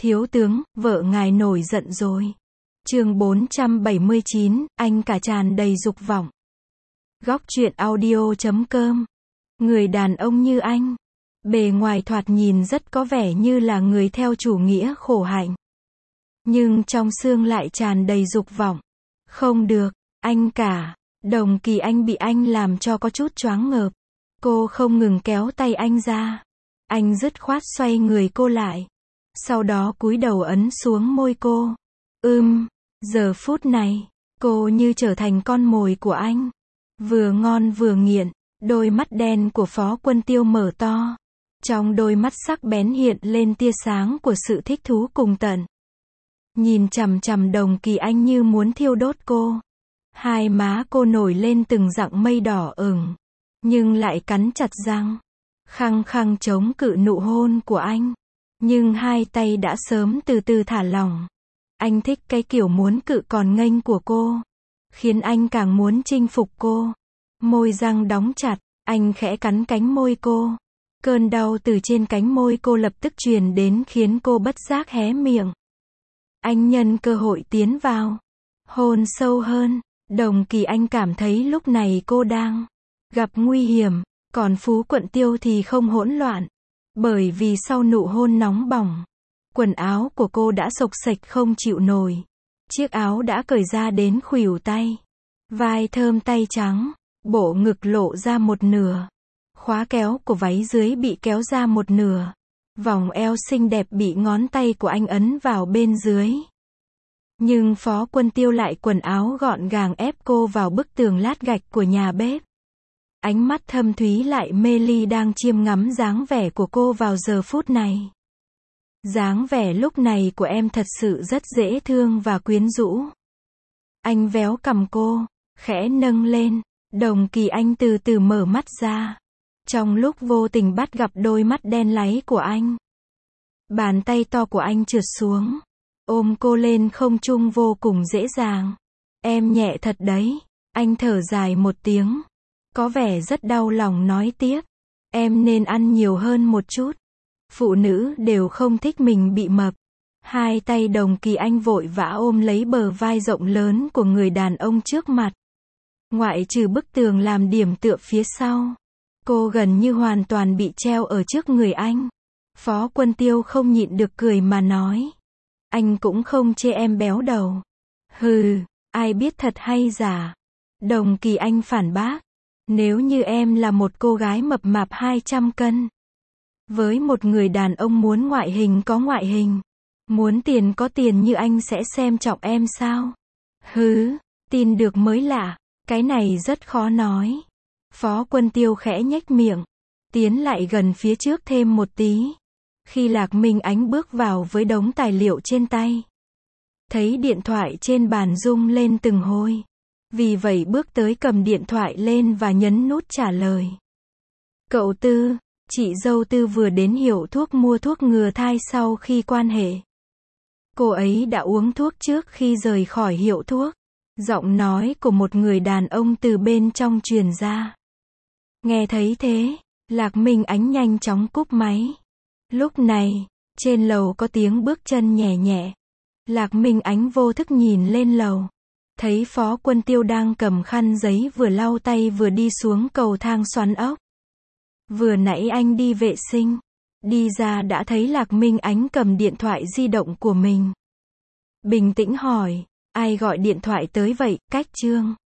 Thiếu tướng, vợ ngài nổi giận rồi. Chương 479, anh cả tràn đầy dục vọng. Góc truyện audio.com. Người đàn ông như anh, bề ngoài thoạt nhìn rất có vẻ như là người theo chủ nghĩa khổ hạnh. Nhưng trong xương lại tràn đầy dục vọng. Không được, anh cả. Đồng Kỳ Anh bị anh làm cho có chút choáng ngợp. Cô không ngừng kéo tay anh ra. Anh dứt khoát xoay người cô lại. Sau đó cúi đầu ấn xuống môi cô. Giờ phút này, cô như trở thành con mồi của anh. Vừa ngon vừa nghiện, đôi mắt đen của Phó Quân Tiêu mở to. Trong đôi mắt sắc bén hiện lên tia sáng của sự thích thú cùng tận. Nhìn chằm chằm Đồng Kỳ Anh như muốn thiêu đốt cô. Hai má cô nổi lên từng dặng mây đỏ ửng, nhưng lại cắn chặt răng, khăng khăng chống cự nụ hôn của anh. Nhưng hai tay đã sớm từ từ thả lỏng. Anh thích cái kiểu muốn cự còn nghênh của cô, khiến anh càng muốn chinh phục cô. Môi răng đóng chặt, anh khẽ cắn cánh môi cô. Cơn đau từ trên cánh môi cô lập tức truyền đến khiến cô bất giác hé miệng. Anh nhân cơ hội tiến vào, hôn sâu hơn. Đồng Kỳ Anh cảm thấy lúc này cô đang gặp nguy hiểm, còn Phú Quận Tiêu thì không hỗn loạn. Bởi vì sau nụ hôn nóng bỏng, quần áo của cô đã xộc xệch không chịu nổi. Chiếc áo đã cởi ra đến khuỷu tay. Vai thơm tay trắng, bộ ngực lộ ra một nửa. Khóa kéo của váy dưới bị kéo ra một nửa. Vòng eo xinh đẹp bị ngón tay của anh ấn vào bên dưới. Nhưng Phó Quân Tiêu lại quần áo gọn gàng ép cô vào bức tường lát gạch của nhà bếp. Ánh mắt thâm thúy lại mê ly đang chiêm ngắm dáng vẻ của cô vào giờ phút này. Dáng vẻ lúc này của em thật sự rất dễ thương và quyến rũ. Anh véo cằm cô, khẽ nâng lên. Đồng Kỳ Anh từ từ mở mắt ra. Trong lúc vô tình bắt gặp đôi mắt đen láy của anh. Bàn tay to của anh trượt xuống, ôm cô lên không trung vô cùng dễ dàng. Em nhẹ thật đấy. Anh thở dài một tiếng. Có vẻ rất đau lòng nói tiếp. Em nên ăn nhiều hơn một chút. Phụ nữ đều không thích mình bị mập. Hai tay Đồng Kỳ Anh vội vã ôm lấy bờ vai rộng lớn của người đàn ông trước mặt. Ngoại trừ bức tường làm điểm tựa phía sau, cô gần như hoàn toàn bị treo ở trước người anh. Phó Quân Tiêu không nhịn được cười mà nói. Anh cũng không chê em béo đầu. Hừ, ai biết thật hay giả. Đồng Kỳ Anh phản bác. Nếu như em là một cô gái mập mạp 200 cân. Với một người đàn ông muốn ngoại hình có ngoại hình, muốn tiền có tiền như anh sẽ xem trọng em sao? Hứ, tin được mới lạ. Cái này rất khó nói. Phó Quân Tiêu khẽ nhếch miệng, tiến lại gần phía trước thêm một tí. Khi Lạc Minh Ánh bước vào với đống tài liệu trên tay, thấy điện thoại trên bàn rung lên từng hồi. Vì vậy bước tới cầm điện thoại lên và nhấn nút trả lời. Cậu Tư, chị dâu Tư vừa đến hiệu thuốc mua thuốc ngừa thai sau khi quan hệ. Cô ấy đã uống thuốc trước khi rời khỏi hiệu thuốc. Giọng nói của một người đàn ông từ bên trong truyền ra. Nghe thấy thế, Lạc Minh Ánh nhanh chóng cúp máy. Lúc này, trên lầu có tiếng bước chân nhẹ nhẹ. Lạc Minh Ánh vô thức nhìn lên lầu. Thấy Phó Quân Tiêu đang cầm khăn giấy vừa lau tay vừa đi xuống cầu thang xoắn ốc. Vừa nãy anh đi vệ sinh, đi ra đã thấy Lạc Minh Ánh cầm điện thoại di động của mình. Bình tĩnh hỏi, ai gọi điện thoại tới vậy, Cách Trương?